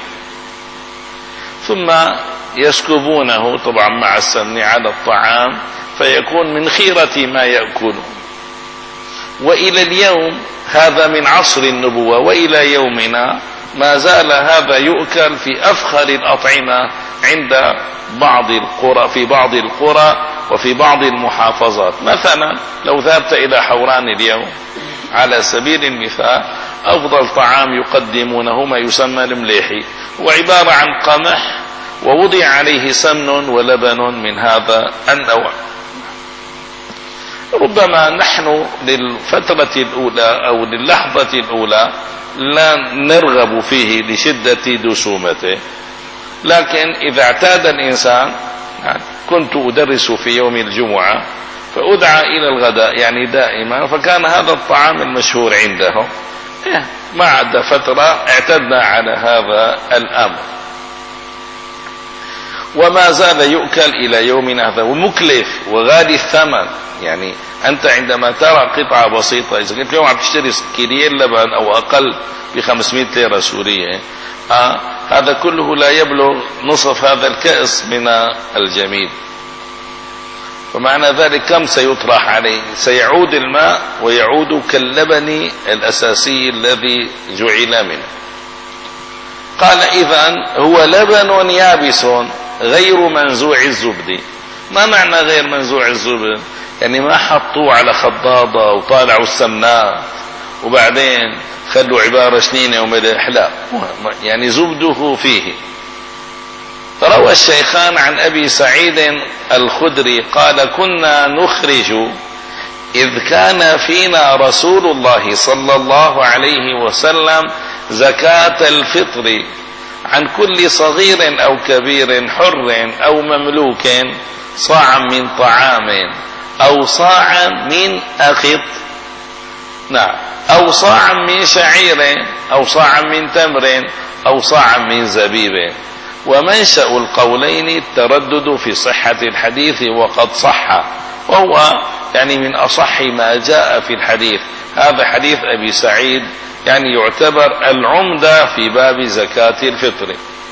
ثم يسكبونه طبعا مع السمن على الطعام فيكون من خيرة ما يأكلون. وإلى اليوم هذا من عصر النبوة وإلى يومنا ما زال هذا يؤكل في أفخر الأطعمة عند بعض القرى، في بعض القرى وفي بعض المحافظات. مثلا لو ذهبت إلى حوران اليوم على سبيل المثال، أفضل طعام يقدمونه ما يسمى المليحي، وعبارة عن قمح ووضع عليه سمن ولبن من هذا النوع. ربما نحن للفترة الأولى أو للحظة الأولى لا نرغب فيه لشدة دسومته، لكن إذا اعتاد الإنسان، يعني كنت أدرس في يوم الجمعة فأدعى إلى الغداء يعني دائما، فكان هذا الطعام المشهور عندهم. ما عدا فترة اعتدنا على هذا الأمر، وما زال يؤكل إلى يومنا هذا، ومكلف وغالي الثمن. يعني أنت عندما ترى قطعة بسيطة، إذا كنت اليوم عم تشتري كيلين لبن أو أقل بخمسمائة ليرة سورية، آه هذا كله لا يبلغ نصف هذا الكأس من الجميد. فمعنى ذلك كم سيطرح عليه؟ سيعود الماء ويعود كاللبن الأساسي الذي جعل منه. قال: إذن هو لبن يابس غير منزوع الزبد. ما معنى غير منزوع الزبد؟ يعني ما حطوه على خضاضة وطالعوا السمنات وبعدين خلوا عبارة شنينة وملح، لا، يعني زبده فيه. روى الشيخان عن أبي سعيد الخدري قال: كنا نخرج إذ كان فينا رسول الله صلى الله عليه وسلم زكاة الفطر عن كل صغير أو كبير حر أو مملوك صاعا من طعام أو صاعا من أخط، نعم، أو صاعا من شعير أو صاعا من تمر أو صاعا من زبيب. ومنشأ القولين التردد في صحة الحديث وقد صح، وهو يعني من أصح ما جاء في الحديث. هذا حديث أبي سعيد يعني يعتبر العمدة في باب زكاة الفطر.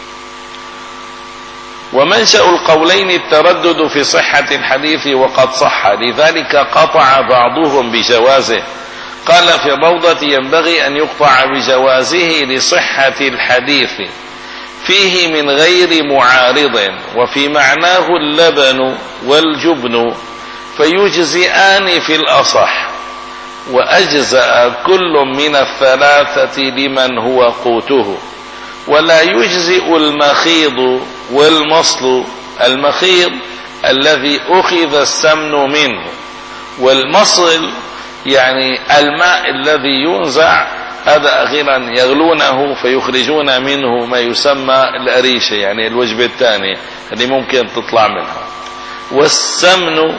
ومنشأ القولين التردد في صحة الحديث وقد صح، لذلك قطع بعضهم بجوازه. قال في الروضة: ينبغي أن يقطع بجوازه لصحة الحديث فيه من غير معارض، وفي معناه اللبن والجبن، فيجزئان في الأصح، وأجزأ كل من الثلاثة لمن هو قوته، ولا يجزئ المخيض والمصل. المخيض الذي أخذ السمن منه، والمصل يعني الماء الذي ينزع، هذا أخيرا يغلونه فيخرجون منه ما يسمى الأريشة، يعني الوجبة الثانية اللي ممكن تطلع منها. والسمن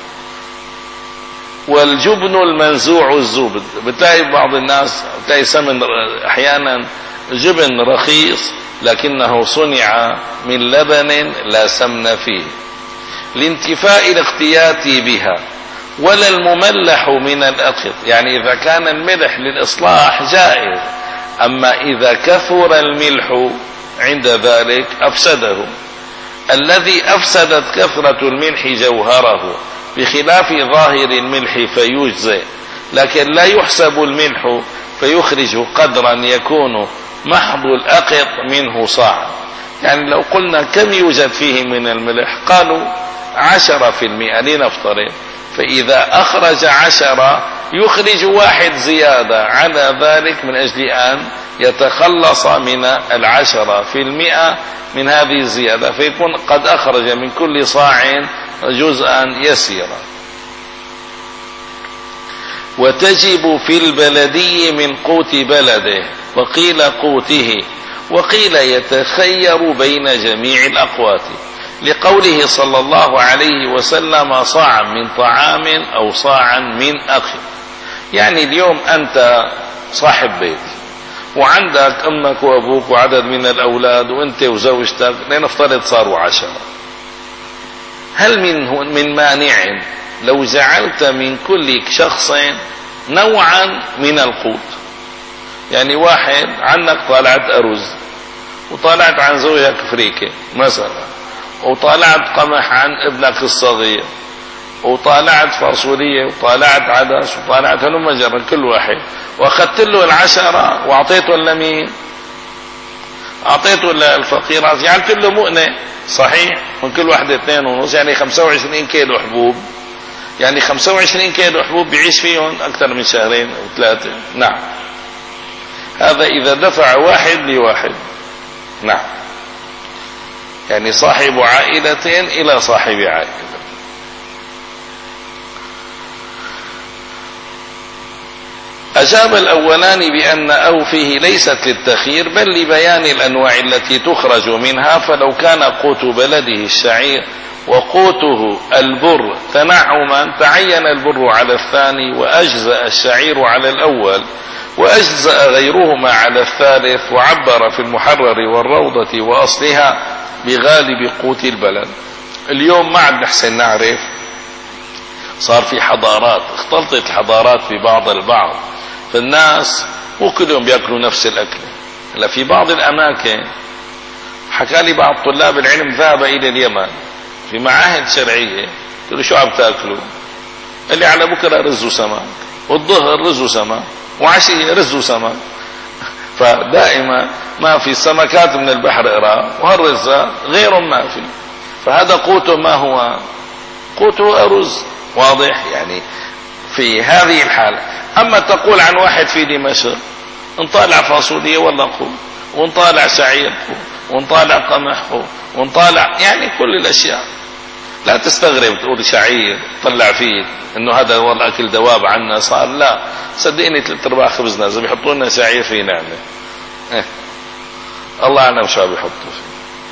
والجبن المنزوع الزبد. بتلاقي بعض الناس بتلاقي سمن أحيانا جبن رخيص لكنه صنع من لبن لا سمن فيه، لانتفاء الاختيات بها. ولا المملح من الأقط، يعني إذا كان الملح للإصلاح جائز، أما إذا كثر الملح عند ذلك أفسده. الذي أفسدت كثرة الملح جوهره، بخلاف ظاهر الملح فيجزئ، لكن لا يحسب الملح فيخرج قدرا يكون محض الأقط منه صاع. يعني لو قلنا كم يوجد فيه من الملح، قالوا عشرة في المئة لنفترض، فإذا أخرج عشرة يخرج واحد زيادة على ذلك من أجل أن يتخلص من العشرة في المئة من هذه الزيادة، فيكون قد أخرج من كل صاع جزءا يسيرا. وتجب في البلدي من قوت بلده، وقيل قوته، وقيل يتخير بين جميع الأقوات، لقوله صلى الله عليه وسلم: صاعا من طعام أو صاعا من أخذ. يعني اليوم أنت صاحب بيت وعندك أمك وأبوك وعدد من الأولاد وأنت وزوجتك، لنفترض صاروا عشرة، هل من من مانع لو جعلت من كل شخص نوعا من القوت؟ يعني واحد عنك طالعت أرز، وطالعت عن زوجك فريكة مثلا، وطالعت قمح عن ابنك الصغير، وطالعت فاصولية، وطالعت عدس، وطالعت هلم جرا كل واحد، واخذت له العشرة واعطيته لمين؟ اعطيته للفقيرات، جعلت له مؤنة صحيح من كل واحدة اثنين ونص، يعني خمسة وعشرين كيلو حبوب. يعني خمسة وعشرين كيلو حبوب بيعيش فيهم اكثر من شهرين او ثلاثة. نعم، هذا اذا دفع واحد لواحد. نعم، يعني صاحب عائلة الى صاحب عائلة. أجاب الأولان بأن أو فيه ليست للتخيير بل لبيان الأنواع التي تخرج منها، فلو كان قوت بلده الشعير وقوته البر تنعما تعين البر على الثاني، وأجزأ الشعير على الأول، وأجزأ غيرهما على الثالث. وعبر في المحرر والروضة وأصلها بغالب قوت البلد. اليوم ما عاد نحسن نعرف، صار في حضارات، اختلطت الحضارات في بعض البعض، فالناس مو كلهم بياكلوا نفس الأكل. هلا في بعض الأماكن حكى لي بعض طلاب العلم ذهب إلى اليمن في معاهد شرعية، قلت له شو عم تاكلوا؟ قال لي على بكرة رز وسمك، والظهر رز وسمك، وعشية رز وسمك. فدائما ما في سمكات من البحر قرا، وهالرزة غيرهم ما في، فهذا قوته ما هو؟ قوته أرز. واضح؟ يعني في هذه الحالة. أما تقول عن واحد في دمشق نطالع فاصولية ولا قوت، ونطالع شعير ونطالع قمح ونطالع يعني كل الأشياء، لا تستغرب تقول شعير طلع فيه إنه هذا والله أكل دواب عنا صار. لا صدقني ثلاث أرباع خبزنا إذا بيحطوا لنا شعير في نعمة. إيه. الله أعلم شو بيحطوا فيه.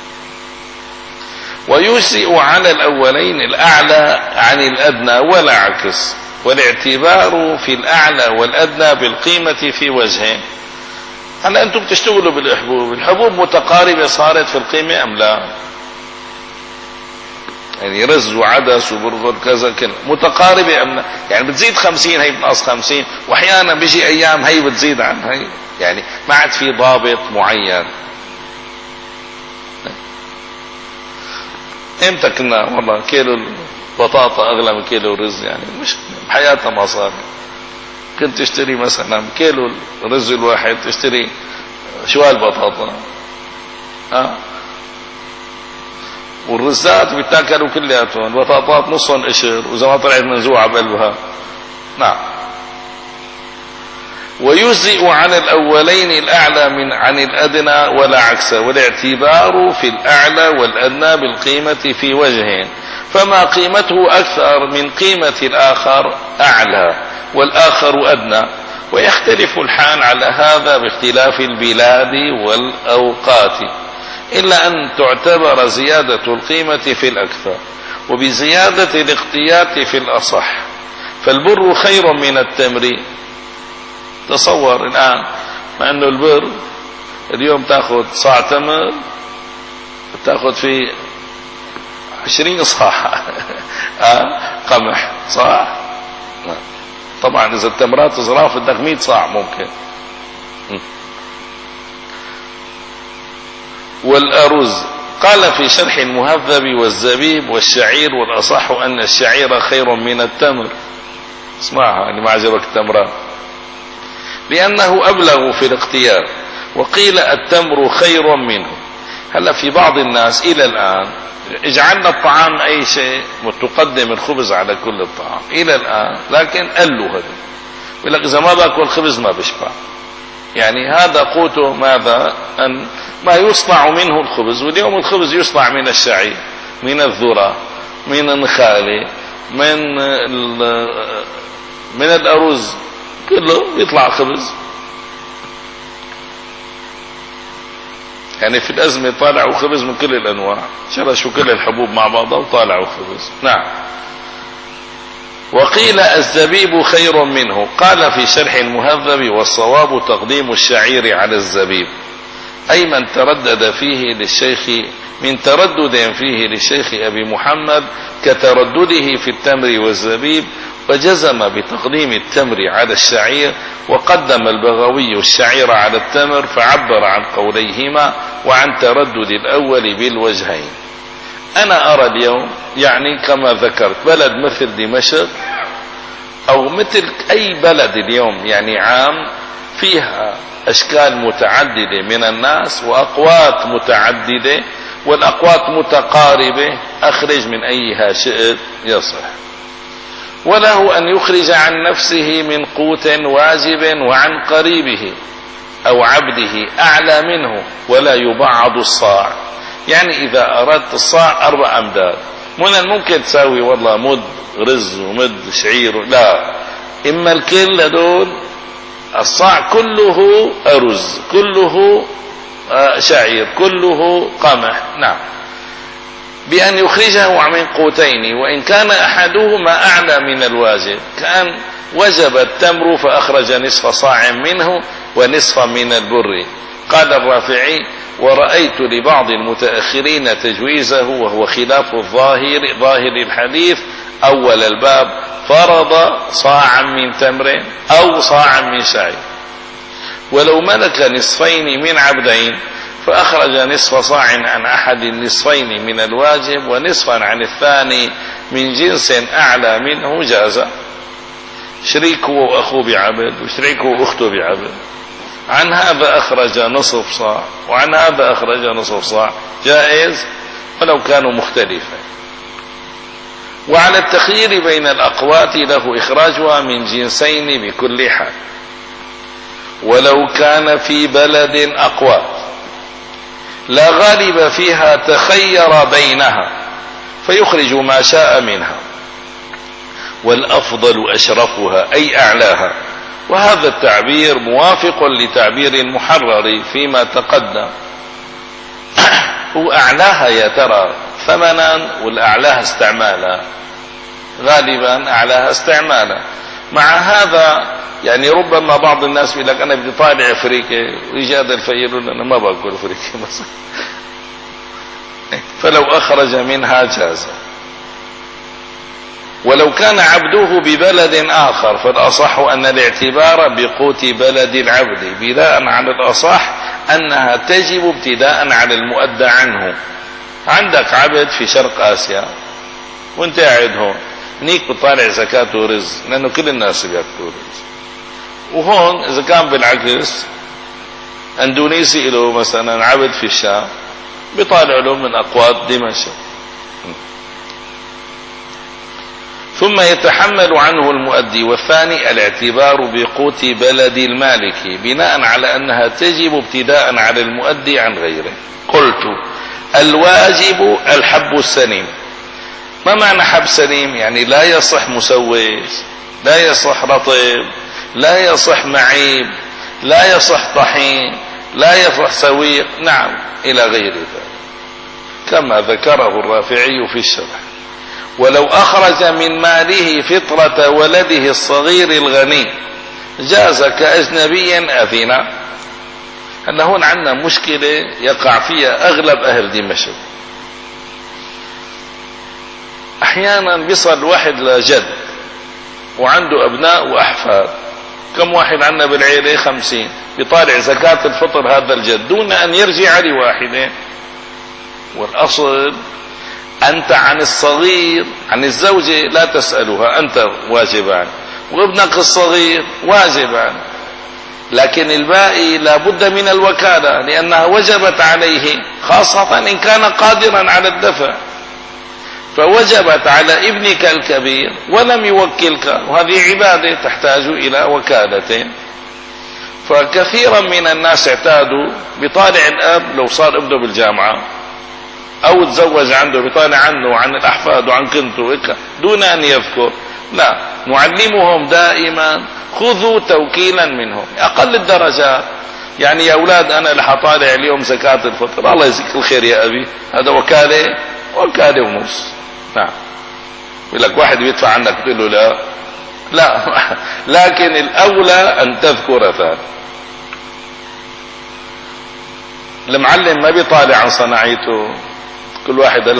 ويجزئ على الأولين الأعلى عن الأدنى ولا عكس، والاعتبار في الأعلى والأدنى بالقيمة في وجهين. هلا أنتم بتشتغلوا بالحبوب، الحبوب متقاربة صارت في القيمة أم لا؟ يعني رز وعدس وبرغل كذا كله متقاربة أم لا؟ يعني بتزيد خمسين هي بتنقص خمسين، وأحيانا بيجي أيام هي بتزيد عن هي، يعني ما عاد في ضابط معين. امتى كنا والله كيلو البطاطا أغلى من كيلو الرز؟ يعني مش بحياتنا ما صار. كنت تشتري مثلا كيلو الرز الواحد تشتري شوال بطاطا، ها، والرزات بيتاكلوا كلياتهم، البطاطات نصهم قشر واذا ما طلعت منزوعه بقلبها. نعم. ويجزئ عن الاولين الاعلى من عن الادنى ولا عكسه، والاعتبار في الاعلى والادنى بالقيمه في وجهين، فما قيمته اكثر من قيمه الاخر اعلى والاخر ادنى، ويختلف الحال على هذا باختلاف البلاد والاوقات، إلا أن تعتبر زيادة القيمة في الأكثر وبزيادة الاقتيات في الأصح. فالبر خير من التمر. تصور الآن مع أنه البر اليوم تأخذ صاع تمر تأخذ في عشرين صاع قمح، صح؟ طبعا إذا التمرات صراف بدك مئة صاع ممكن. والأرز قال في شرح المهذب والزبيب والشعير، والأصح أن الشعير خير من التمر. اسمعها اللي ما عجبك التمرة، لأنه أبلغ في الاختيار. وقيل التمر خير منه. هلا في بعض الناس إلى الآن اجعلنا الطعام أي شيء وتقدم الخبز على كل الطعام إلى الآن، لكن قالوا هذا يقول لك إذا ما باكل خبز ما بشبع. يعني هذا قوته ماذا؟ أن ما يصنع منه الخبز، واليوم الخبز يصنع من الشعير، من الذرة، من النخالة، من من الأرز، كله يطلع خبز. يعني في الأزمة طالعوا خبز من كل الأنواع، شرشوا كل الحبوب مع بعضها وطالعوا خبز. نعم. وقيل الزبيب خير منه. قال في شرح المهذب والصواب تقديم الشعير على الزبيب، أي من تردد فيه للشيخ من تردد فيه للشيخ أبي محمد كتردده في التمر والزبيب، وجزم بتقديم التمر على الشعير، وقدم البغوي الشعير على التمر، فعبر عن قوليهما وعن تردد الأول بالوجهين. أنا أرى اليوم يعني كما ذكرت بلد مثل دمشق أو مثل أي بلد اليوم يعني عام فيها أشكال متعددة من الناس وأقوات متعددة، والأقوات متقاربة، أخرج من أيها شئت يصح. وله أن يخرج عن نفسه من قوت واجب وعن قريبه أو عبده أعلى منه، ولا يبعض الصاع. يعني إذا أردت الصاع أربع أمداد، من الممكن تساوي والله مد رز ومد شعير، لا، إما الكل هدول الصاع كله أرز، كله شعير، كله قمح. نعم. بأن يخرجه من قوتين، وإن كان أحدهما أعلى من الواجب، كان وجب التمر فأخرج نصف صاع منه ونصف من البر. قال الرافعي: ورأيت لبعض المتأخرين تجويزه، وهو خلاف الظاهر ظاهر الحديث أول الباب، فرض صاعا من تمر أو صاعا من شعير. ولو ملك نصفين من عبدين فأخرج نصف صاع عن أحد النصفين من الواجب ونصفا عن الثاني من جنس أعلى منه جاز. شريكه وأخوه بعبد وشريكه وأخته بعبد، عن هذا أخرج نصف صاع وعن هذا أخرج نصف صاع، جائز ولو كانوا مختلفين. وعلى التخيير بين الأقوات له إخراجها من جنسين بكل حال، ولو كان في بلد أقوات لا غالب فيها تخير بينها فيخرج ما شاء منها، والأفضل أشرفها أي أعلاها. وهذا التعبير موافق لتعبير المحرر فيما تقدم. وأعلاها يا ترى ثمنا والأعلاها استعمالا، غالبا أعلاها استعمالا. مع هذا يعني ربما بعض الناس يقول لك أنا بدي طالع أفريقيا، ويجي هذا الفقير يقول أنا ما باكل أفريقيا مثلا، فلو أخرج منها جاز. ولو كان عبده ببلد آخر فالأصح أن الاعتبار بقوت بلد العبد، بناء على الأصح أنها تجب ابتداء على المؤدى عنه. عندك عبد في شرق آسيا وانت قاعد هون، هنيك بتطالع زكاة ورزق لأنه كل الناس بياكلوا رزق، وهون إذا كان بالعكس اندونيسي له مثلا عبد في الشام بيطالع له من أقوات دمشق، ثم يتحمل عنه المؤدي. والثاني الاعتبار بقوت بلد المالك بناء على أنها تجب ابتداء على المؤدي عن غيره. قلت الواجب الحب السليم. ما معنى حب سليم؟ يعني لا يصح مسوس، لا يصح رطب، لا يصح معيب، لا يصح طحين، لا يصح سويق، نعم إلى غير ذلك كما ذكره الرافعي في الشرح. ولو أخرج من ماله فطرة ولده الصغير الغني جاز كأجنبي أذن. هلا هون عندنا مشكلة يقع فيها أغلب أهل دمشق. أحيانا بيصل واحد لجد وعنده أبناء وأحفاد، كم واحد عندنا بالعيلة؟ خمسين، بيطالع زكاة الفطر هذا الجد دون أن يرجع لواحدين. والأصل أنت عن الصغير عن الزوجة لا تسألها، أنت واجب عنه، وابنك الصغير واجب عنه، لكن الباقي لا بد من الوكالة لأنها وجبت عليه، خاصة إن كان قادرا على الدفع، فوجبت على ابنك الكبير ولم يوكلك، وهذه عبادة تحتاج إلى وكالة. فكثيرا من الناس اعتادوا بطالع الأب لو صار ابنه بالجامعة أو تزوج عنده بطالع عنه وعن الأحفاد وعن كنته دون أن يذكر. لا، نعلمهم دائما خذوا توكيلا منهم أقل الدرجات. يعني يا أولاد أنا اللي حطالع اليوم زكاة الفطر، الله يجزيك الخير يا أبي، هذا وكالة وكالة ونص. نعم، يقول لك واحد بيدفع عنك تقول له لا لا لكن الأولى أن تذكر ذلك. المعلم ما بيطالع عن صناعيته، كل واحد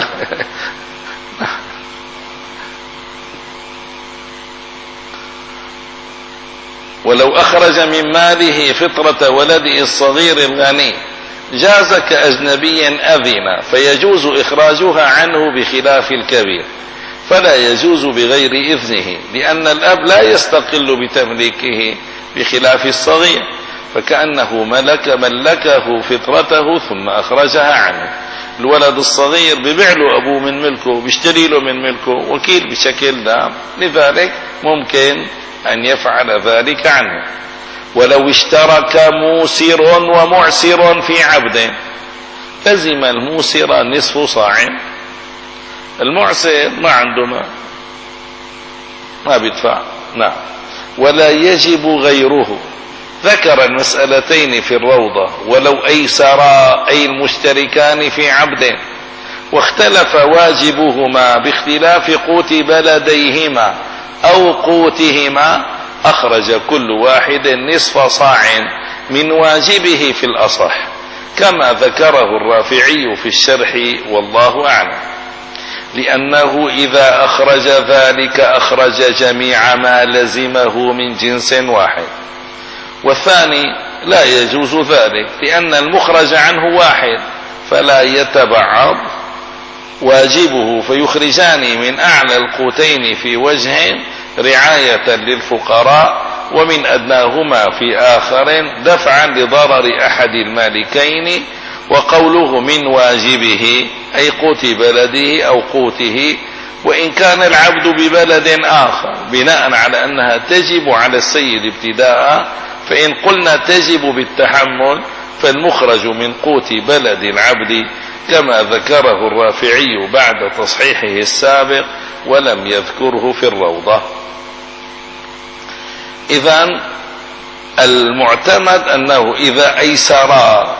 ولو أخرج من ماله فطرة ولده الصغير الغني جاز كأجنبي أذن، فيجوز إخراجها عنه بخلاف الكبير، فلا يجوز بغير إذنه، لأن الأب لا يستقل بتمليكه بخلاف الصغير، فكأنه ملك ملكه فطرته ثم أخرجها عنه. الولد الصغير ببيع له أبوه من ملكه، بيشتري له من ملكه، وكيل بشكل دام، لذلك ممكن أن يفعل ذلك عنه. ولو اشترك موسر ومعسر في عبد لزم الموسر نصف صاع، المعسر ما عنده ما ما بيدفع. نعم. ولا يجب غيره. ذكر المسألتين في الروضة. ولو أيسرا أي المشتركان في عبد واختلف واجبهما باختلاف قوت بلديهما أو قوتهما أخرج كل واحد نصف صاع من واجبه في الأصح كما ذكره الرافعي في الشرح، والله أعلم، لأنه إذا أخرج ذلك أخرج جميع ما لزمه من جنس واحد. والثاني لا يجوز ذلك لأن المخرج عنه واحد فلا يتبعض واجبه، فيخرجان من أعلى القوتين في وجه رعاية للفقراء ومن أدناهما في آخر دفعا لضرر أحد المالكين. وقوله من واجبه أي قوت بلده أو قوته، وإن كان العبد ببلد آخر بناء على أنها تجب على السيد ابتداء، فإن قلنا تجب بالتحمل فالمخرج من قوت بلد العبد كما ذكره الرافعي بعد تصحيحه السابق ولم يذكره في الروضة. إذن المعتمد أنه إذا أيسرا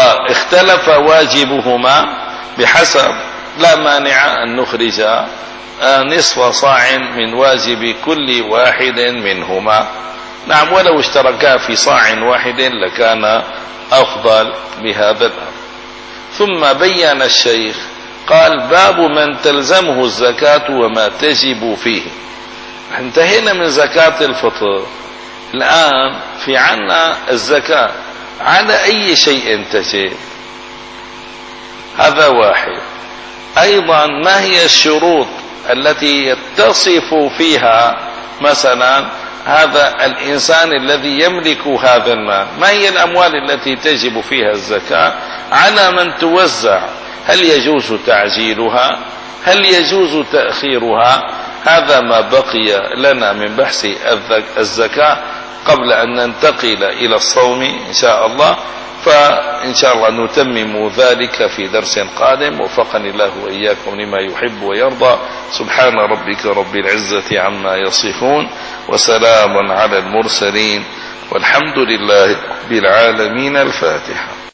واختلف واجبهما بحسب لا مانع أن نخرج نصف صاع من واجب كل واحد منهما. نعم، ولو اشتركا في صاع واحد لكان أفضل بهذا الأمر. ثم بين الشيخ قال: باب من تلزمه الزكاة وما تجب فيه. انتهينا من زكاة الفطر، الآن في عنا الزكاة على أي شيء تجب. هذا واحد. أيضا ما هي الشروط التي يتصف فيها مثلا هذا الإنسان الذي يملك هذا المال؟ ما هي الأموال التي تجب فيها الزكاة؟ على من توزع؟ هل يجوز تعجيلها؟ هل يجوز تأخيرها؟ هذا ما بقي لنا من بحث الزكاة قبل أن ننتقل إلى الصوم إن شاء الله، فإن شاء الله نتمم ذلك في درس قادم. وفقني الله وإياكم لما يحب ويرضى. سبحان ربك رب العزة عما يصفون، وسلام على المرسلين، والحمد لله رب العالمين. الفاتحة.